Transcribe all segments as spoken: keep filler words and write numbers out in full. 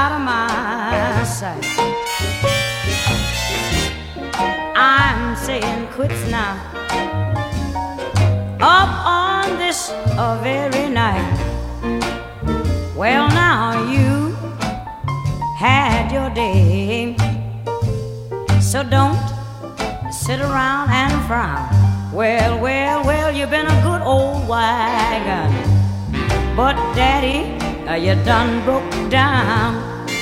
out of my sight. I'm saying quits now, up on this uh, very night. Well, now you had your day, so don't sit around and frown. Well, well, well, you've been a good old wagon, but Daddy, uh, you done broke down.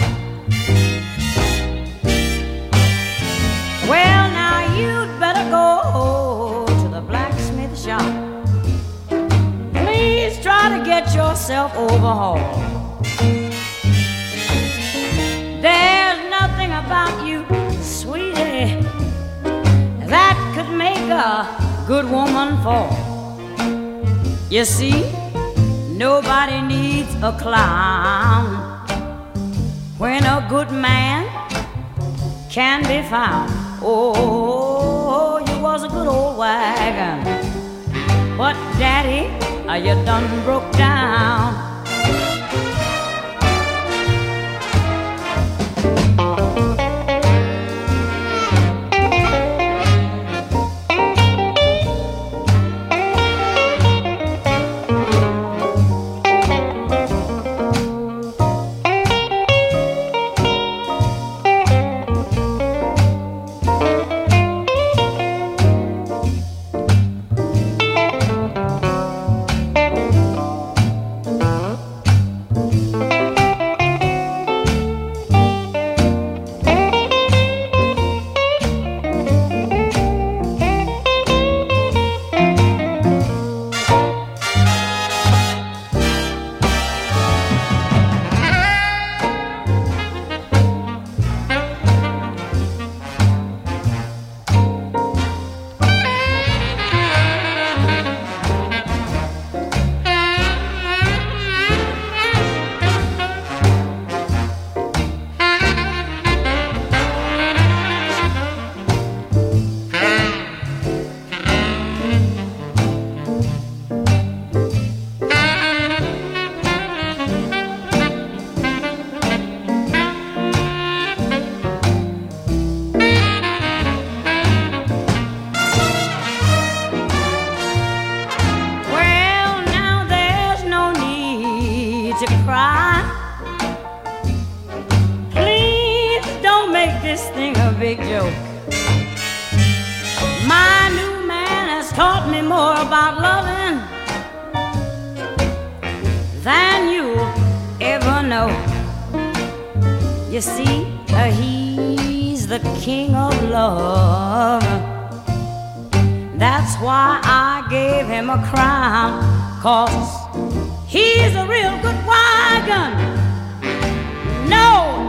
Well, now you'd better go to the blacksmith shop. Please try to get yourself overhauled. There's nothing about you, sweetie, that could make a good woman fall. You see, nobody needs a clown when a good man can be found. Oh, you was a good old wagon, but Daddy, uh, you done broke down. You see, uh, he's the king of love. That's why I gave him a crown, 'cause he's a real good wagon. No,